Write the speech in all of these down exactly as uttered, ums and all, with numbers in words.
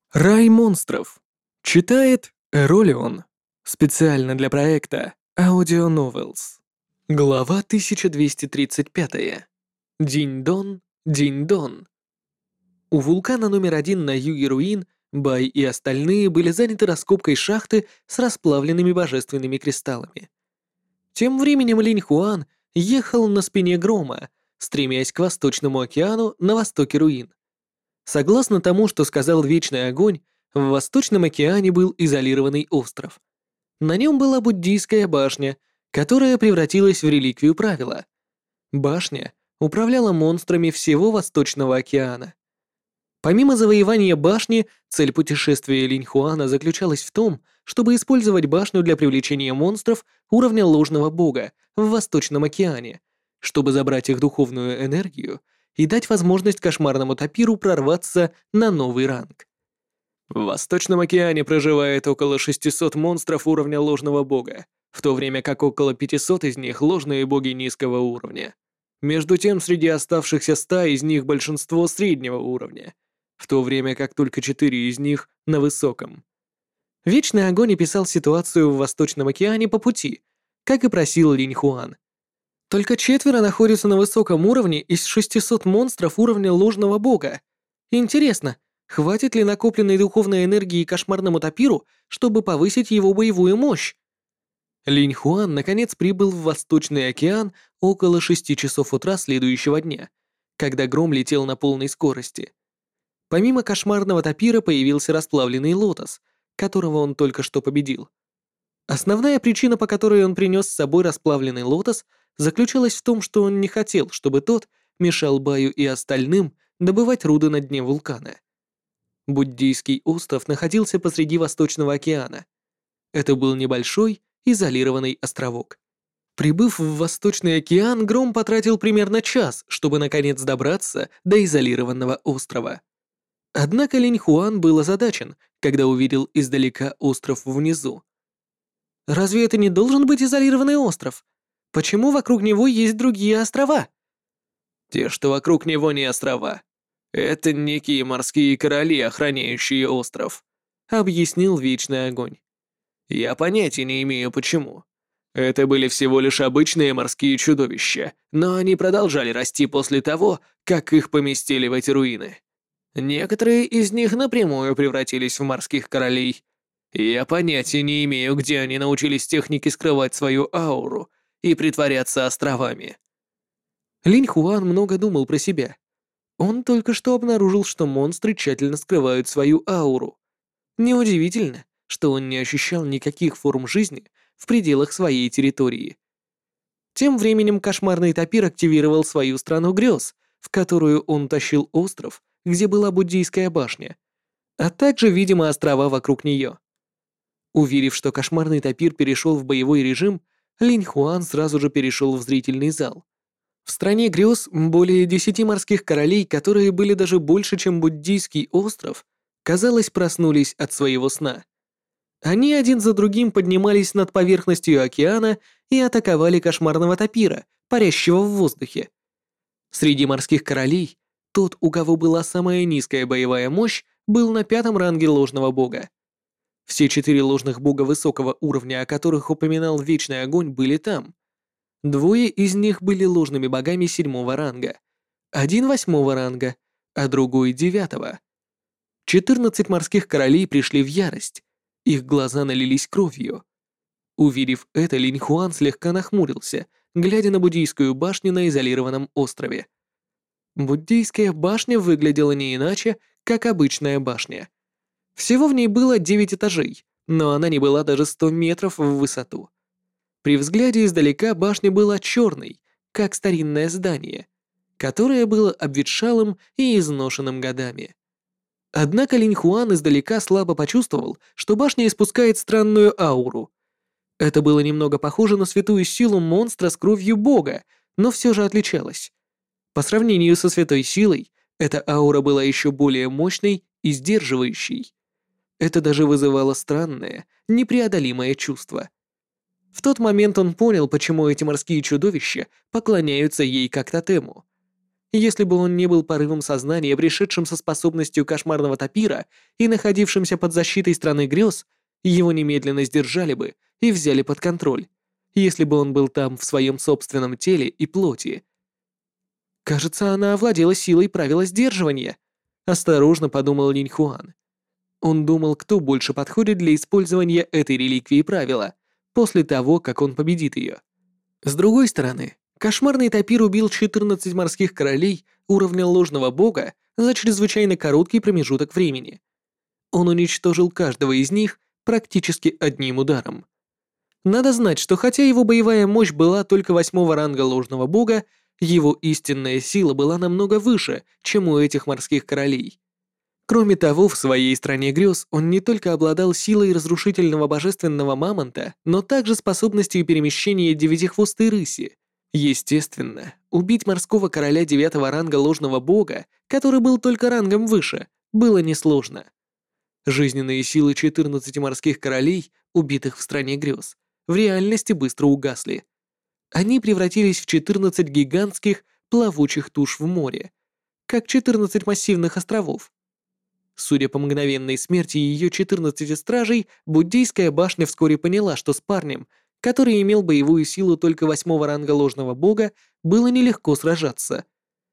Рай монстров. Читает Эролион. Специально для проекта Audio Novels. Глава тысяча двести тридцать пять. Динь-дон, динь-дон. У вулкана номер один на юге руин Бай и остальные были заняты раскопкой шахты с расплавленными божественными кристаллами. Тем временем Линь Хуан ехал на спине грома, стремясь к Восточному океану на востоке руин. Согласно тому, что сказал Вечный Огонь, в Восточном океане был изолированный остров. На нем была буддийская башня, которая превратилась в реликвию правила. Башня управляла монстрами всего Восточного океана. Помимо завоевания башни, цель путешествия Линьхуана заключалась в том, чтобы использовать башню для привлечения монстров уровня ложного бога в Восточном океане, чтобы забрать их духовную энергию и дать возможность кошмарному тапиру прорваться на новый ранг. В Восточном океане проживает около шестисот монстров уровня ложного бога, в то время как около пятисот из них ложные боги низкого уровня. Между тем, среди оставшихся ста из них большинство среднего уровня, в то время как только четыре из них на высоком. Вечный Огонь описал ситуацию в Восточном океане по пути, как и просил Линь Хуан. Только четверо находятся на высоком уровне из шестисот монстров уровня ложного бога. Интересно, хватит ли накопленной духовной энергии кошмарному тапиру, чтобы повысить его боевую мощь? Линь Хуан наконец прибыл в Восточный океан около шести часов утра следующего дня, когда гром летел на полной скорости. Помимо кошмарного тапира появился расплавленный лотос, которого он только что победил. Основная причина, по которой он принес с собой расплавленный лотос, заключалась в том, что он не хотел, чтобы тот мешал Баю и остальным добывать руды на дне вулкана. Буддийский остров находился посреди Восточного океана. Это был небольшой, изолированный островок. Прибыв в Восточный океан, Гром потратил примерно час, чтобы наконец добраться до изолированного острова. Однако Линь Хуан был озадачен, когда увидел издалека остров внизу. Разве это не должен быть изолированный остров? Почему вокруг него есть другие острова? Те, что вокруг него не острова. Это некие морские короли, охраняющие остров, объяснил Вечный Огонь. Я понятия не имею почему. Это были всего лишь обычные морские чудовища, но они продолжали расти после того, как их поместили в эти руины. Некоторые из них напрямую превратились в морских королей. Я понятия не имею, где они научились технике скрывать свою ауру и притворяться островами. Линь Хуан много думал про себя. Он только что обнаружил, что монстры тщательно скрывают свою ауру. Неудивительно, что он не ощущал никаких форм жизни в пределах своей территории. Тем временем кошмарный тапир активировал свою страну грез, в которую он тащил остров, где была буддийская башня, а также, видимо, острова вокруг нее. Уверив, что кошмарный тапир перешел в боевой режим, Линь Хуан сразу же перешел в зрительный зал. В стране грез более десяти морских королей, которые были даже больше, чем буддийский остров, казалось, проснулись от своего сна. Они один за другим поднимались над поверхностью океана и атаковали кошмарного тапира, парящего в воздухе. Среди морских королей тот, у кого была самая низкая боевая мощь, был на пятом ранге ложного бога. Все четыре ложных бога высокого уровня, о которых упоминал Вечный Огонь, были там. Двое из них были ложными богами седьмого ранга, один восьмого ранга, а другой девятого. Четырнадцать морских королей пришли в ярость, их глаза налились кровью. Увидев это, Линь Хуан слегка нахмурился, глядя на буддийскую башню на изолированном острове. Буддийская башня выглядела не иначе, как обычная башня. Всего в ней было девять этажей, но она не была даже сто метров в высоту. При взгляде издалека башня была черной, как старинное здание, которое было обветшалым и изношенным годами. Однако Линь Хуан издалека слабо почувствовал, что башня испускает странную ауру. Это было немного похоже на святую силу монстра с кровью бога, но все же отличалось. По сравнению со святой силой, эта аура была еще более мощной и сдерживающей. Это даже вызывало странное, непреодолимое чувство. В тот момент он понял, почему эти морские чудовища поклоняются ей как тотему. Если бы он не был порывом сознания, пришедшим со способностью кошмарного тапира и находившимся под защитой страны грез, его немедленно сдержали бы и взяли под контроль, если бы он был там в своем собственном теле и плоти. Кажется, она овладела силой правила сдерживания, осторожно подумал Линь Хуан. Он думал, кто больше подходит для использования этой реликвии правила, после того, как он победит ее. С другой стороны, кошмарный тапир убил четырнадцать морских королей уровня ложного бога за чрезвычайно короткий промежуток времени. Он уничтожил каждого из них практически одним ударом. Надо знать, что хотя его боевая мощь была только восьмого ранга ложного бога, его истинная сила была намного выше, чем у этих морских королей. Кроме того, в своей стране грез он не только обладал силой разрушительного божественного мамонта, но также способностью перемещения девятихвостой рыси. Естественно, убить морского короля девятого ранга ложного бога, который был только рангом выше, было несложно. Жизненные силы четырнадцати морских королей, убитых в стране грез, в реальности быстро угасли. Они превратились в четырнадцать гигантских плавучих туш в море, как четырнадцать массивных островов. Судя по мгновенной смерти ее четырнадцати стражей, буддийская башня вскоре поняла, что с парнем, который имел боевую силу только восьмого ранга ложного бога, было нелегко сражаться.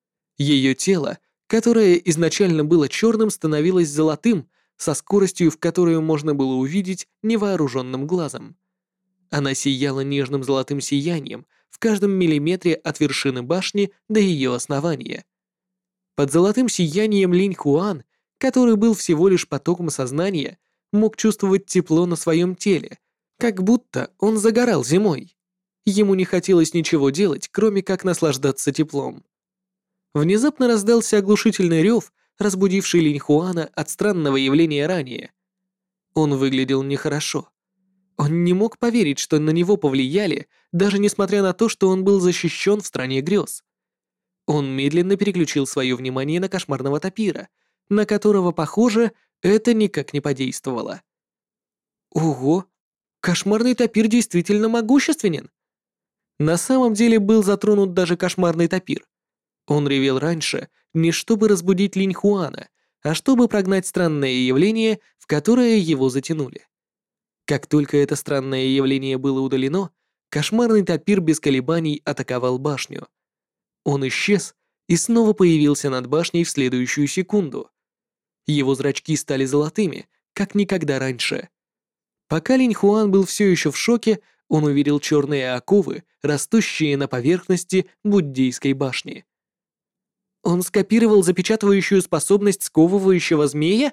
Ее тело, которое изначально было черным, становилось золотым, со скоростью, в которую можно было увидеть невооруженным глазом. Она сияла нежным золотым сиянием в каждом миллиметре от вершины башни до ее основания. Под золотым сиянием Линь Хуан, который был всего лишь потоком сознания, мог чувствовать тепло на своем теле, как будто он загорал зимой. Ему не хотелось ничего делать, кроме как наслаждаться теплом. Внезапно раздался оглушительный рев, разбудивший Линь Хуана от странного явления ранее. Он выглядел нехорошо. Он не мог поверить, что на него повлияли, даже несмотря на то, что он был защищен в стране грез. Он медленно переключил свое внимание на кошмарного тапира, на которого, похоже, это никак не подействовало. Ого, кошмарный тапир действительно могущественен. На самом деле был затронут даже кошмарный тапир. Он ревел раньше не чтобы разбудить Линь Хуана, а чтобы прогнать странное явление, в которое его затянули. Как только это странное явление было удалено, кошмарный тапир без колебаний атаковал башню. Он исчез и снова появился над башней в следующую секунду. Его зрачки стали золотыми, как никогда раньше. Пока Линь Хуан был все еще в шоке, он увидел черные оковы, растущие на поверхности буддийской башни. Он скопировал запечатывающую способность сковывающего змея?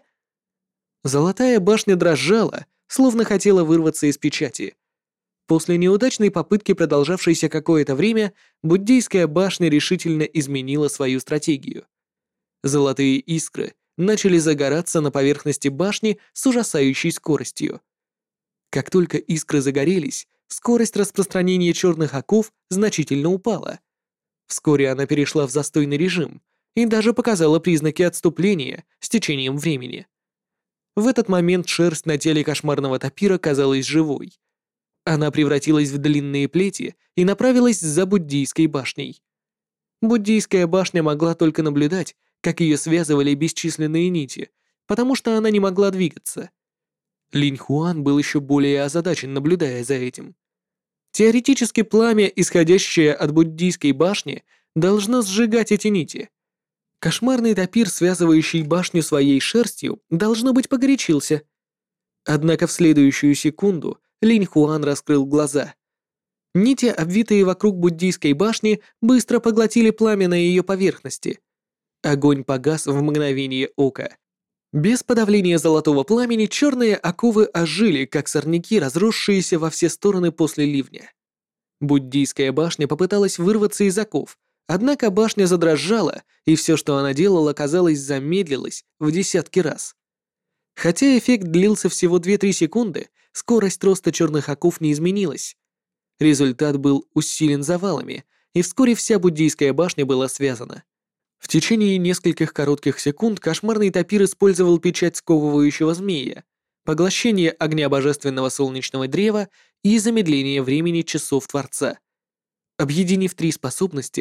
Золотая башня дрожала, словно хотела вырваться из печати. После неудачной попытки, продолжавшейся какое-то время, буддийская башня решительно изменила свою стратегию. Золотые искры начали загораться на поверхности башни с ужасающей скоростью. Как только искры загорелись, скорость распространения черных оков значительно упала. Вскоре она перешла в застойный режим и даже показала признаки отступления с течением времени. В этот момент шерсть на теле кошмарного тапира казалась живой. Она превратилась в длинные плети и направилась за буддийской башней. Буддийская башня могла только наблюдать, как ее связывали бесчисленные нити, потому что она не могла двигаться. Линь Хуан был еще более озадачен, наблюдая за этим. Теоретически пламя, исходящее от буддийской башни, должно сжигать эти нити. Кошмарный тапир, связывающий башню своей шерстью, должно быть погорячился. Однако в следующую секунду Линь Хуан раскрыл глаза. Нити, обвитые вокруг буддийской башни, быстро поглотили пламя на ее поверхности. Огонь погас в мгновение ока. Без подавления золотого пламени черные оковы ожили, как сорняки, разросшиеся во все стороны после ливня. Буддийская башня попыталась вырваться из оков, однако башня задрожала, и все, что она делала, казалось, замедлилось в десятки раз. Хотя эффект длился всего две-три секунды, скорость роста черных оков не изменилась. Результат был усилен завалами, и вскоре вся буддийская башня была связана. В течение нескольких коротких секунд кошмарный тапир использовал печать сковывающего змея, поглощение огня божественного солнечного древа и замедление времени часов Творца. Объединив три способности,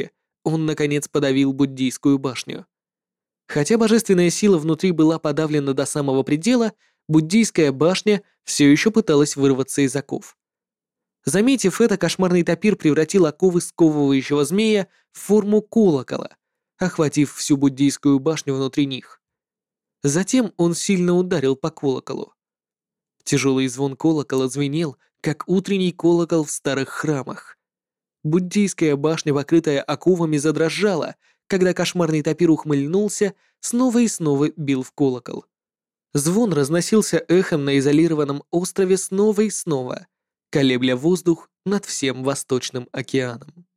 он наконец подавил буддийскую башню. Хотя божественная сила внутри была подавлена до самого предела, буддийская башня все еще пыталась вырваться из оков. Заметив это, кошмарный тапир превратил оковы сковывающего змея в форму колокола, охватив всю буддийскую башню внутри них. Затем он сильно ударил по колоколу. Тяжелый звон колокола звенел, как утренний колокол в старых храмах. Буддийская башня, покрытая оковами, задрожала, когда кошмарный тапир ухмыльнулся, снова и снова бил в колокол. Звон разносился эхом на изолированном острове снова и снова, колебля воздух над всем Восточным океаном.